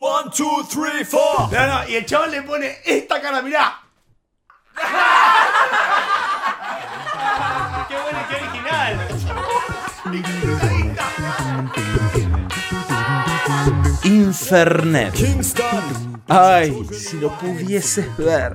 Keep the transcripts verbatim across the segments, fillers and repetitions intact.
One, two, three, four. No, no, y el chaval le pone esta cara, mirá. Qué bueno y qué original. Infernet. Kingston. Ay, si lo pudieses ver.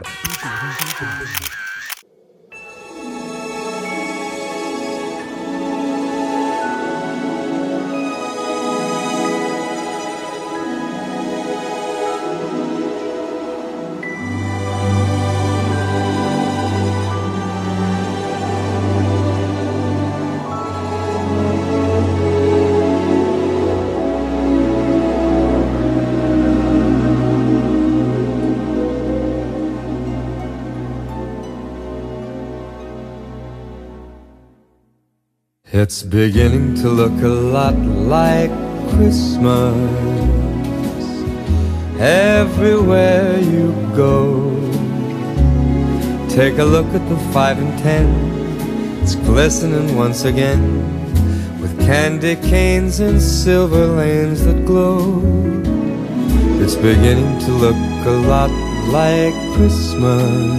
It's beginning to look a lot like Christmas everywhere you go. Take a look at the five and ten, it's glistening once again with candy canes and silver lanes that glow. It's beginning to look a lot like Christmas.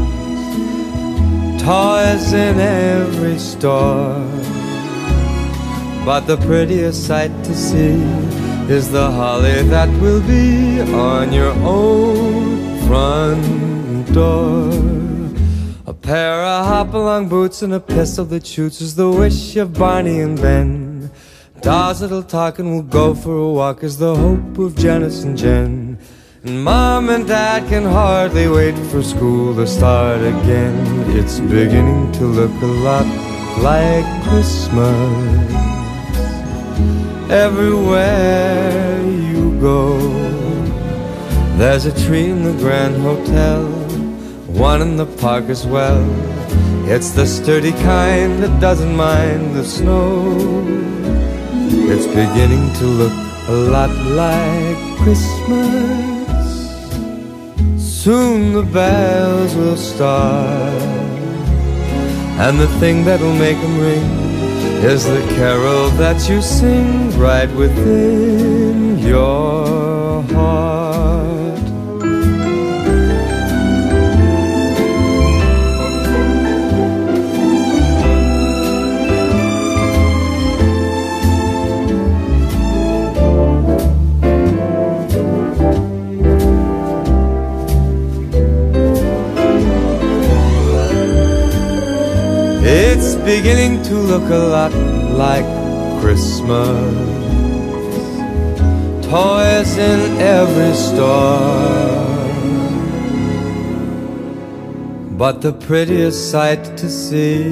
Toys in every store, but the prettiest sight to see is the holly that will be on your own front door. A pair of hop-along boots and a pistol that shoots is the wish of Barney and Ben. Dolls that'll talk and will go for a walk is the hope of Janice and Jen. And Mom and Dad can hardly wait for school to start again. It's beginning to look a lot like Christmas everywhere you go. There's a tree in the Grand Hotel, one in the park as well. It's the sturdy kind that doesn't mind the snow. It's beginning to look a lot like Christmas. Soon the bells will start, and the thing that'll make them ring is the carol that you sing right within your heart. It's beginning to look a lot like Christmas. Toys in every store, but the prettiest sight to see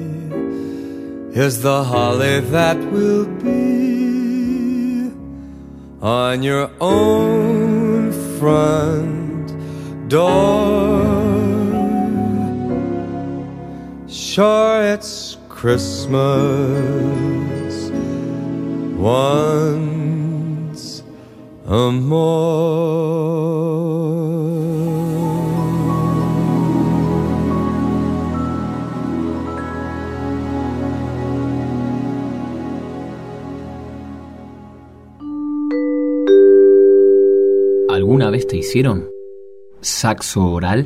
is the holly that will be on your own front door. Sure, it's Christmas once more. ¿Alguna vez te hicieron saxo oral?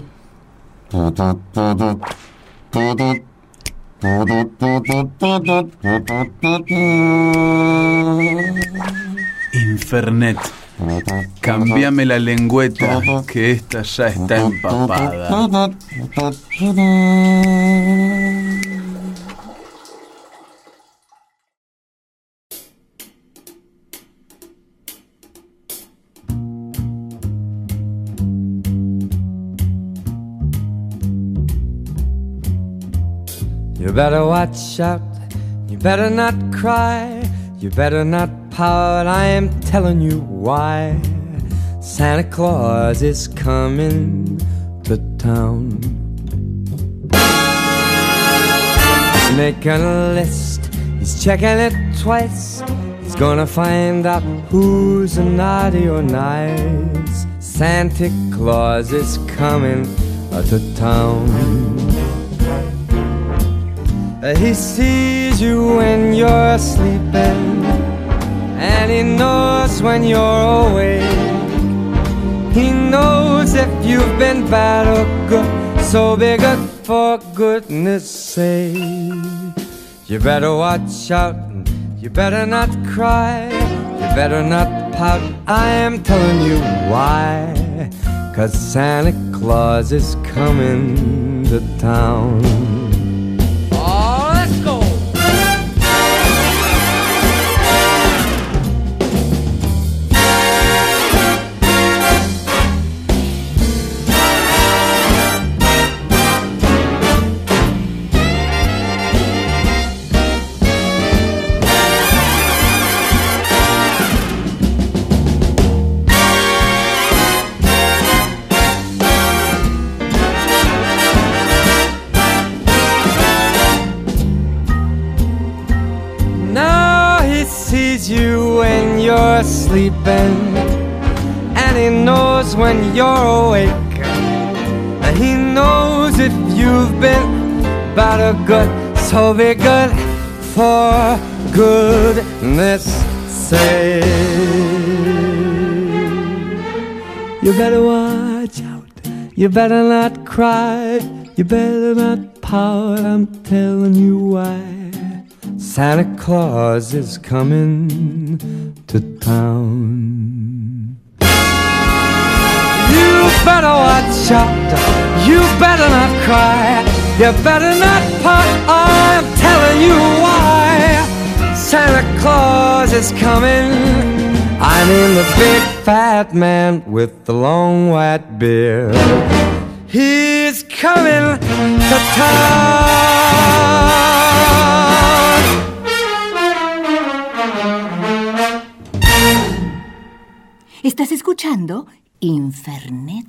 Infernet. Cámbiame la lengüeta, que esta ya está empapada. You better watch out, you better not cry, you better not pout, I am telling you why. Santa Claus is coming to town. He's making a list, he's checking it twice. He's gonna find out who's naughty or nice. Santa Claus is coming to town. He sees you when you're sleeping, and he knows when you're awake. if you've been bad or good, so be good for goodness sake. You better watch out, you better not cry, you better not pout, I am telling you why. 'Cause Santa Claus is coming to town. Oh, let's go! You when you're sleeping, and he knows when you're awake, and he knows if you've been bad or good, so be good for goodness sake. You better watch out, you better not cry, you better not pout, I'm telling you why. Santa Claus is coming to town. You better watch out, you better not cry, you better not pout, I'm telling you why. Santa Claus is coming, I mean the big fat man with the long white beard. He's coming to town. Estás escuchando Infernet.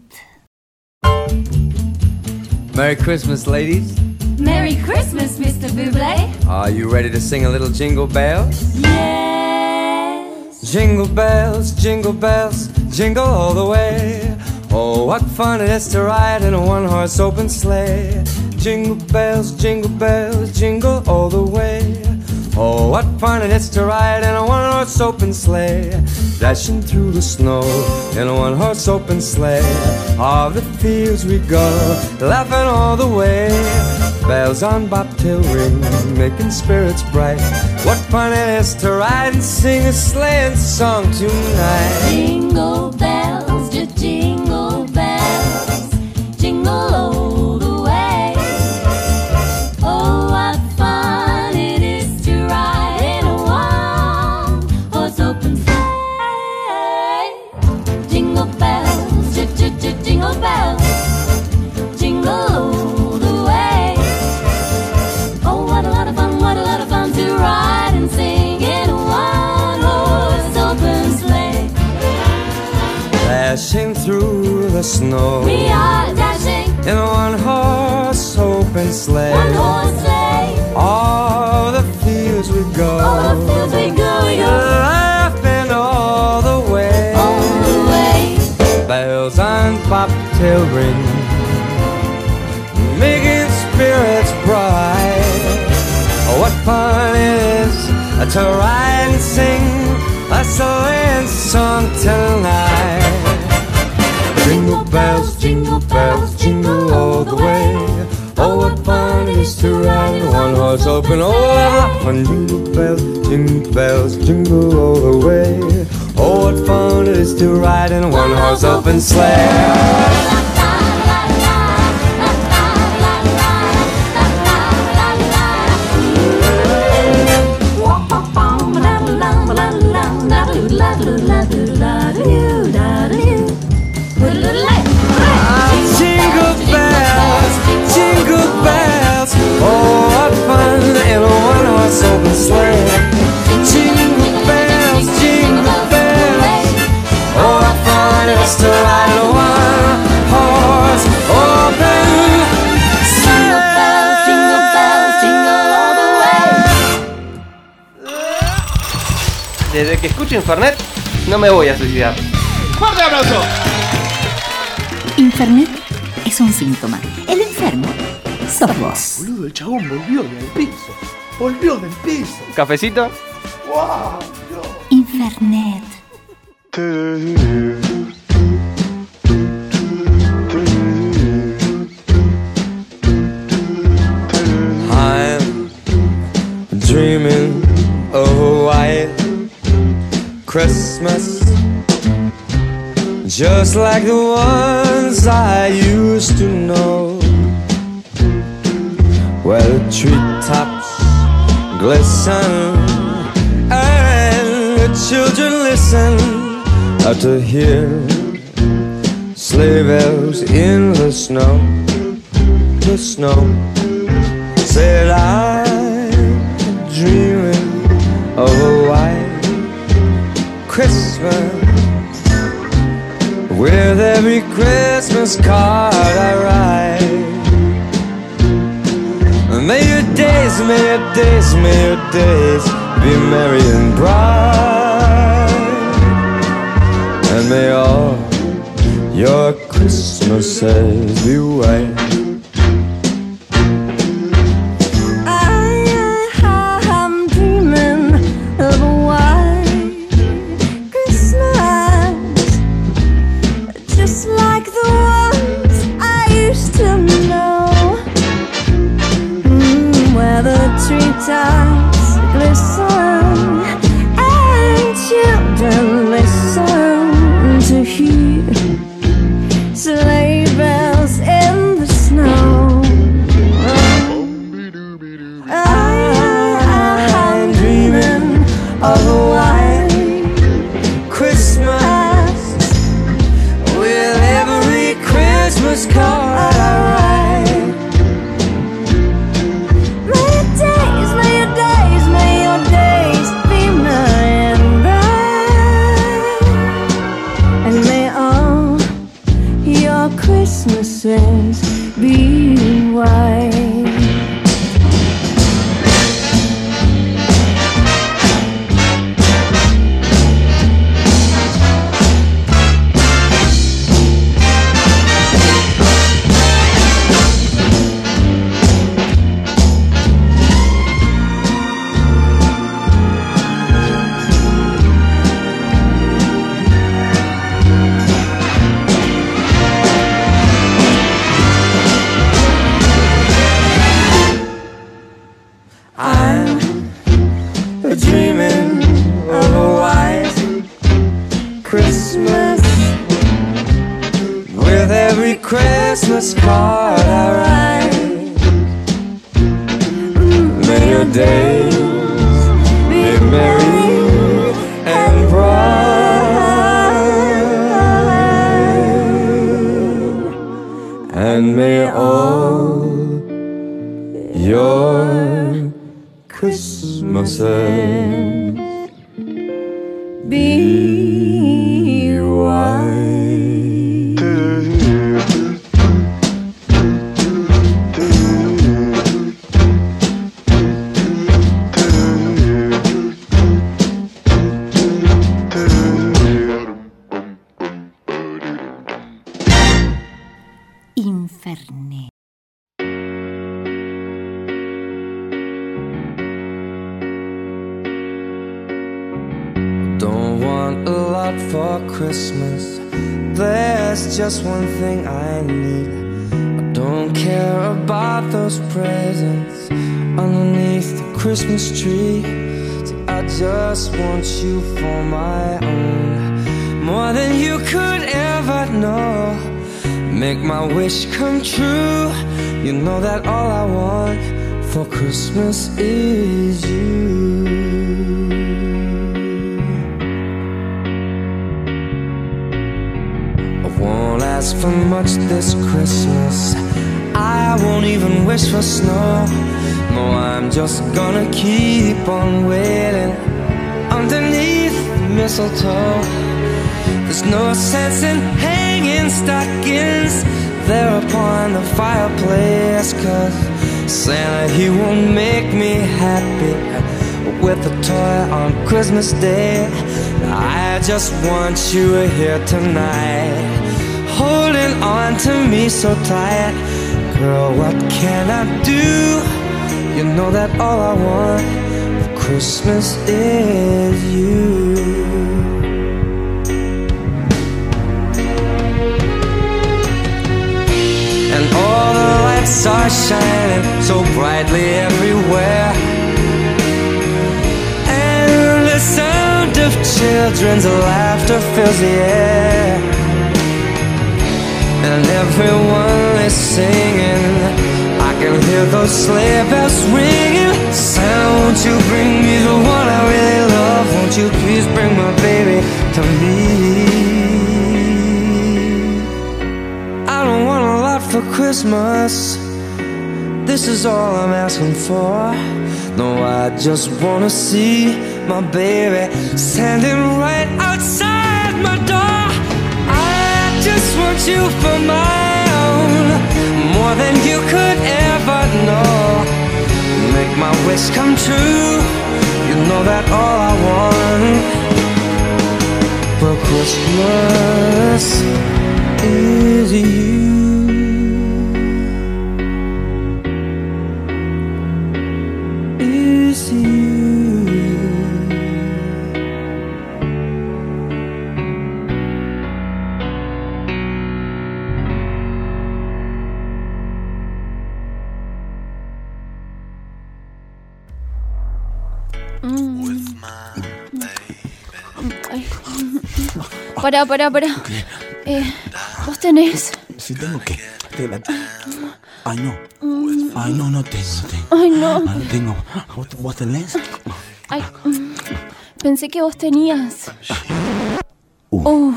Merry Christmas, ladies. Merry Christmas, Mister Bublé. Are you ready to sing a little Jingle Bells? Yes. Jingle bells, jingle bells, jingle all the way. Oh, what fun it is to ride in a one-horse open sleigh. Jingle bells, jingle bells, jingle all the way. Oh, what fun it is to ride in a one-horse open sleigh. Dashing through the snow in a one-horse open sleigh. All the fields we go, laughing all the way. Bells on bobtail ring, making spirits bright. What fun it is to ride and sing a sleighing song tonight. Jingle bells, just jingle bells, jingle all the way. Oh, what fun it is to ride in a one-horse open sleigh. Jingle bells, just, just, just jingle bells, jingle all the way. Oh, what a lot of fun, what a lot of fun to ride and sing in a one-horse open sleigh. Dashing through the snow, We are dashing in a one-horse open sleigh. one horse sleigh. All the fields we go, All the fields we go, we go laughing all the way. all the way. Bells on bobtail ring, making spirits bright. Oh, what fun it is to ride and sing a sleighing song tonight. Jingle bells, jingle bells, jingle all the way. Oh, what fun it is to ride in a one-horse open. Oh, what fun! Jingle bells, jingle bells, jingle all the way. Oh, what fun it is to ride in a one-horse open sleigh. Jingle bells, jingle bells, oh, what fun in a one-horse open sleigh. Jingle bells, jingle bells, oh, what fun it is to ride in a one-horse open sleigh. Jingle bells, jingle all the way. Desde que escucho Infernet, no me voy a suicidar. ¡Fuerte aplauso! Infernet es un síntoma. El enfermo sos vos. Boludo, el chabón volvió del piso. Volvió del piso. ¿Cafecito? ¡Wow! Dios. Infernet. Christmas, just like the ones I used to know, where the treetops glisten and the children listen to hear sleigh bells in the snow, the snow. Said I'm dreaming of a white Christmas, with every Christmas card I write. May your days, may your days, may your days be merry and bright, and may all your Christmases be white. Treetops glisten and children listen to hear sleigh bells in the snow. I'm dreaming of a white Christmas, with every Christmas card I write. Christmases be white. Dreaming of a white Christmas, with every Christmas card I write. May your days be merry and bright, and may all your Christmases be white. Inferne. Don't want a lot for Christmas, there's just one thing I need. I don't care about those presents underneath the Christmas tree. See, I just want you for my own, more than you could ever know. Make my wish come true. You know that all I want for Christmas is you. Won't ask for much this Christmas, I won't even wish for snow. No, I'm just gonna keep on waiting underneath the mistletoe. There's no sense in hanging stockings there upon the fireplace, 'cause Santa, he won't make me happy with a toy on Christmas Day. I just want you here tonight, holding on to me so tight. Girl, what can I do? You know that all I want for Christmas is you. And all the lights are shining so brightly everywhere, and the sound of children's laughter fills the air, and everyone is singing. I can hear those sleigh bells ringing. Santa, won't you bring me the one I really love? Won't you please bring my baby to me? I don't want a lot for Christmas. This is all I'm asking for. No, I just wanna see my baby standing right outside my door. I just want you for my own, more than you could ever know. Make my wish come true. You know that all I want for Christmas is you. Is you. Pará, pará, pará. Eh, ¿Vos tenés? Si tengo que. Ay, no. Ay, no, no tengo. tengo. Ay, no. No tengo. ¿Vos, vos tenés? Ay, pensé que vos tenías. Uh. Uh.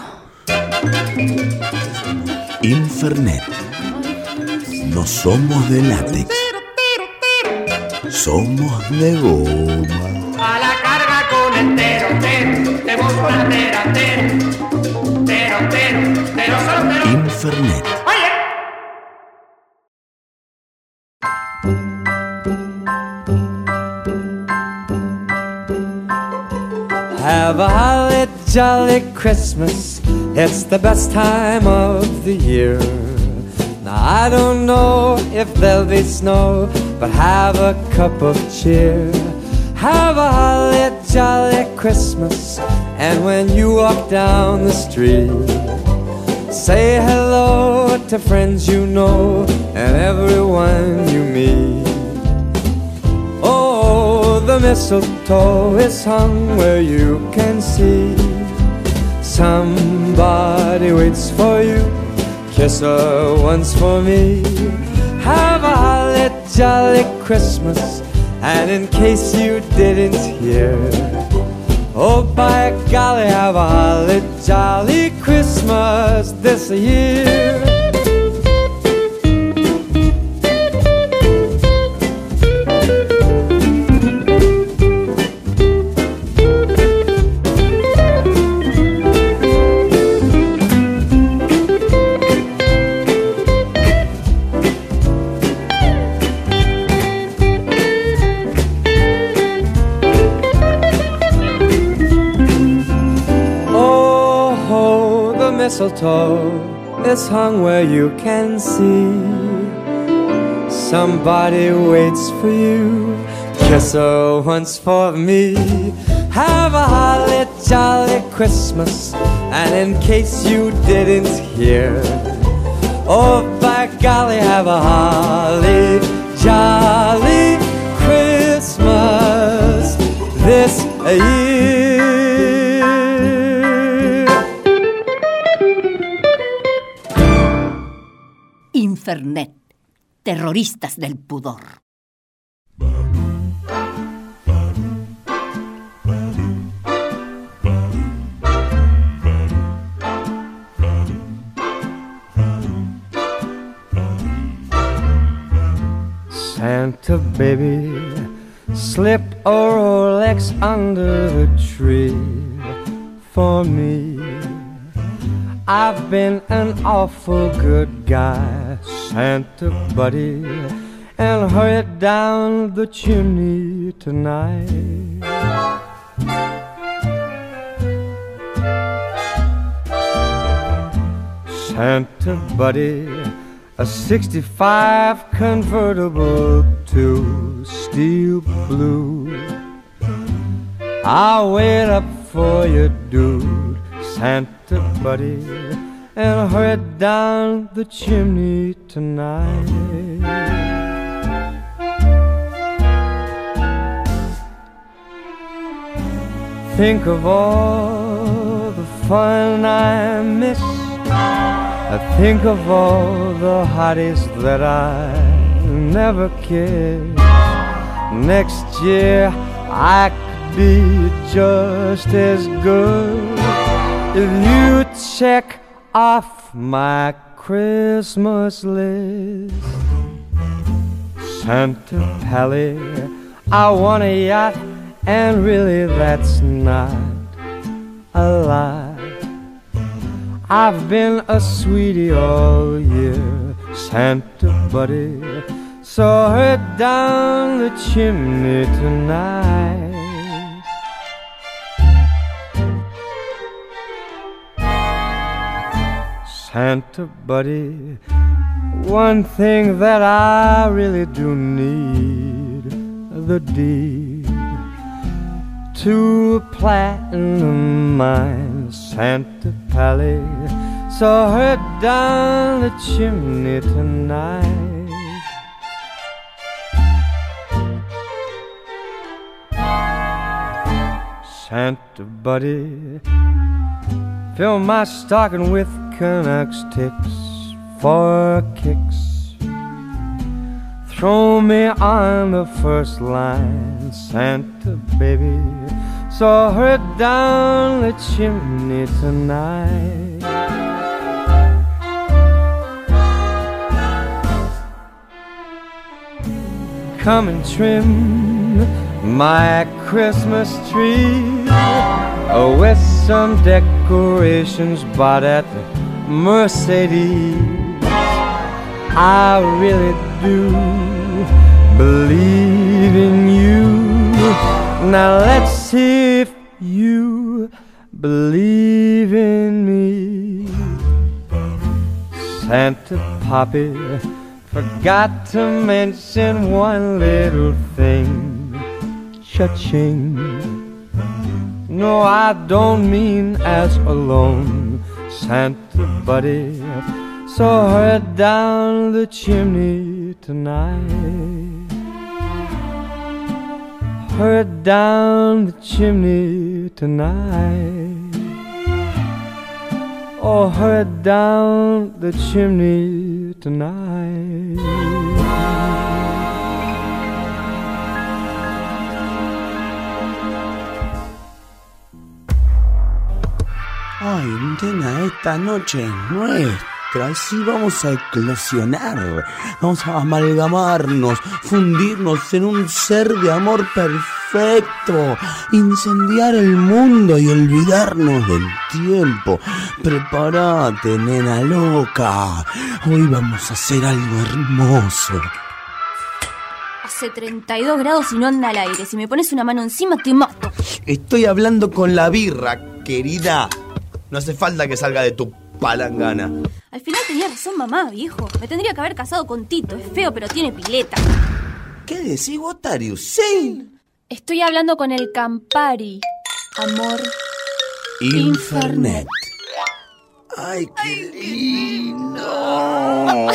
Infernet. No somos de látex. Somos de goma. A la carga con el tero, tero, te voy con la tera, tero, tero, tero, tero, solo tero. Infernet. Oye. Have a holly jolly Christmas. It's the best time of the year. Now I don't know if there'll be snow, but have a cup of cheer. Have a holly jolly Christmas. And when you walk down the street, say hello to friends you know and everyone you meet. Oh, the mistletoe is hung where you can see. Somebody waits for you. Kiss her once for me. Have a holly jolly Christmas. And in case you didn't hear, oh, by golly, have a holly jolly Christmas this year. Mistletoe is hung where you can see. Somebody waits for you. Kiss her once for me. Have a holly jolly Christmas. And in case you didn't hear, oh, by golly, have a holly jolly Christmas this year. Infernet, terroristas del pudor. Santa baby slipped a Rolex under the tree for me. I've been an awful good guy, Santa buddy, and hurried down the chimney tonight. Santa buddy, a sixty-five convertible to steel blue. I'll wait up for you, dude, Santa buddy, and hurried down the chimney tonight. think of all the fun I miss. I think of all the hotties that I never kissed. Next year I could be just as good if you check off my Christmas list. Santa Pally, I want a yacht, and really that's not a lie. I've been a sweetie all year, Santa buddy, saw her down the chimney tonight. Santa buddy, one thing that I really do need, the deed to a platinum mine. Santa Pally, saw her down the chimney tonight. Santa buddy, fill my stocking with Canucks ticks for kicks. Throw me on the first line, Santa baby, saw her down the chimney tonight. Come and trim my Christmas tree oh, with some decorations bought at the Mercedes. I really do believe in you. Now let's see if you believe in me. Santa Poppy forgot to mention one little thing. Cha-ching. No, I don't mean as alone. Santa buddy, saw her down the chimney tonight. Her down the chimney tonight. Oh, her down the chimney tonight. Ay, nena, esta noche es nuestra. Sí, vamos a eclosionar. Vamos a amalgamarnos, fundirnos en un ser de amor perfecto, incendiar el mundo y olvidarnos del tiempo. Prepárate, nena loca. Hoy vamos a hacer algo hermoso. Hace treinta y dos grados y no anda al aire. Si me pones una mano encima te mato. Estoy hablando con la birra, querida. No hace falta que salga de tu palangana. Al final tenía razón mamá, viejo. Me tendría que haber casado con Tito. Es feo, pero tiene pileta. ¿Qué decís vos, Hussein? Estoy hablando con el Campari. Amor Infernet. Ay, qué lindo.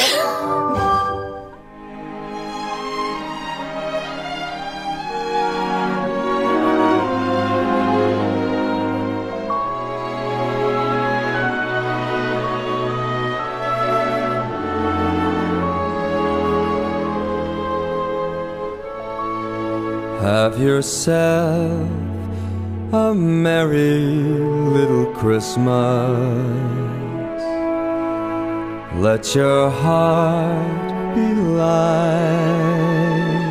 Have yourself a merry little Christmas. Let your heart be light.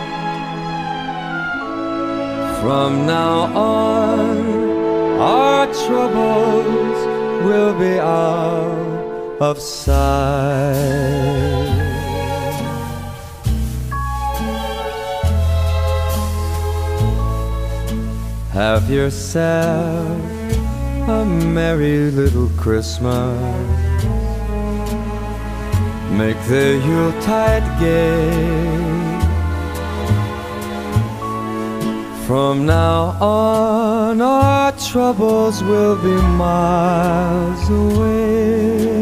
From now on, our troubles will be out of sight. Have yourself a merry little Christmas. Make the Yuletide gay. From now on, our troubles will be miles away.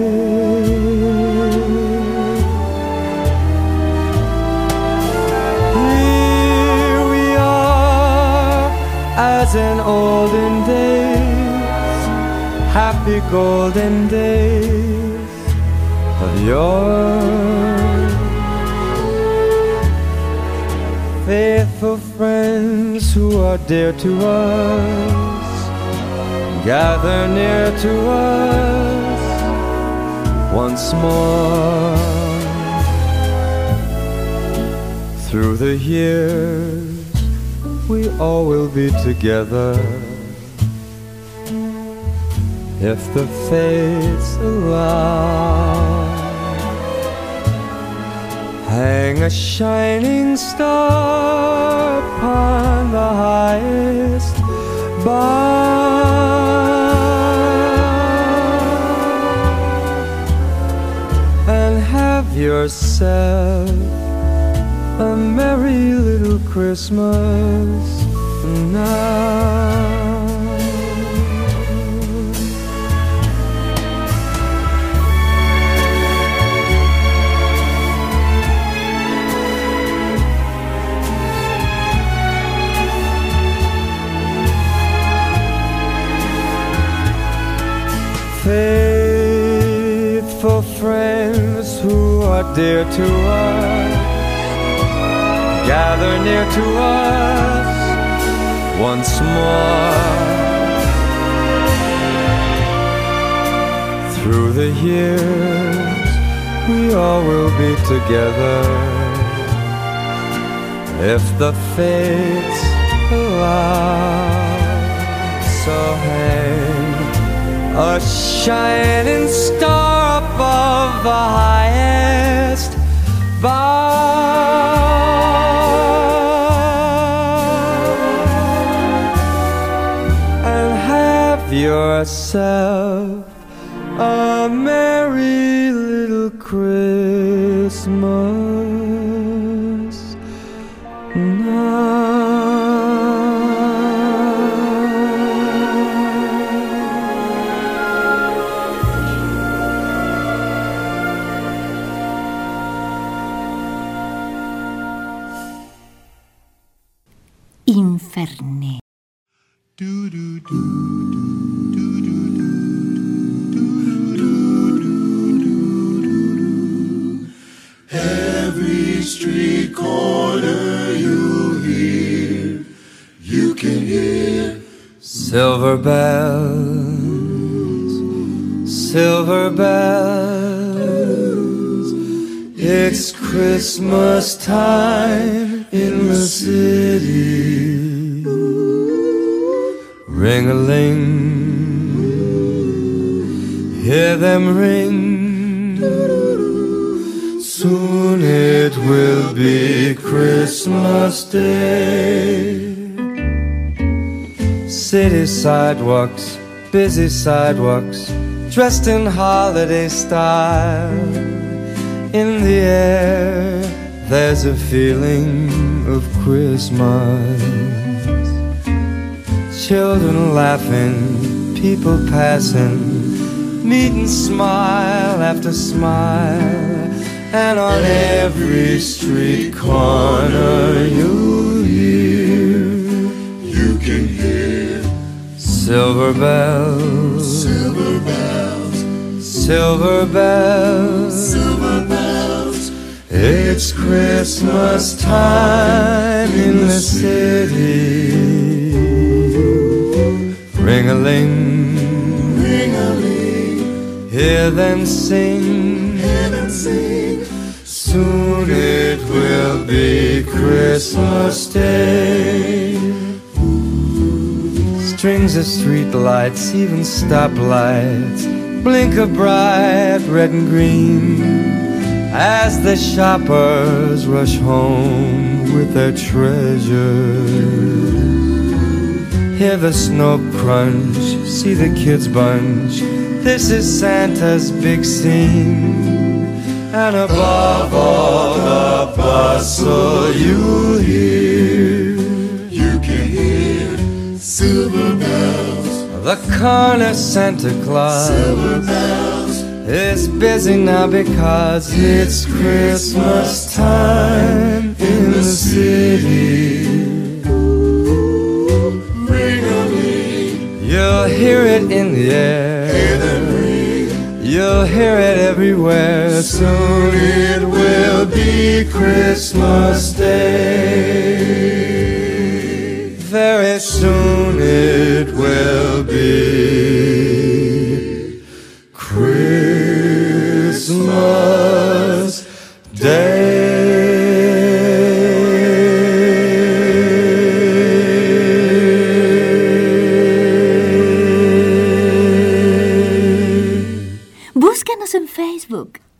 As in olden happy golden days of yore. Faithful friends who are dear to us, gather near to us once more. Through the years, we all will be together, if the fates allow. Hang a shining star upon the highest bough, and have yourself a merry little Christmas now. Faithful friends who are dear to us, gather near to us once more. Through the years, we all will be together, if the fates allow. So hang a shining star above the highest bough, and have yourself a merry little Christmas now. Inferne. Every street corner you hear, you can hear silver bells, silver bells. It's Christmas time in the city. Ring-a-ling, hear them ring. Soon it will be Christmas Day. City sidewalks, busy sidewalks, dressed in holiday style. In the air, there's a feeling of Christmas. Children laughing, people passing, meet and smile after smile. And on every street corner you'll hear, you can hear silver bells, silver bells, silver bells, silver bells. It's Christmas time in the city. Ring-a-ling, ring-a-ling, hear them sing, hear them sing. Soon it will be Christmas Day. Strings of street lights, even stoplights, blink a bright red and green, as the shoppers rush home with their treasures. Hear the snow crunch, see the kids bunch. This is Santa's big scene. And above all the bustle you'll hear, you can hear silver bells. The corner Santa Claus, silver bells, is busy now because it's Christmas time in the city. Ring-a-ling, You'll hear it in the air. You'll hear it everywhere. Soon it will be Christmas Day. Very soon it will be Christmas Day. Búscanos en Facebook.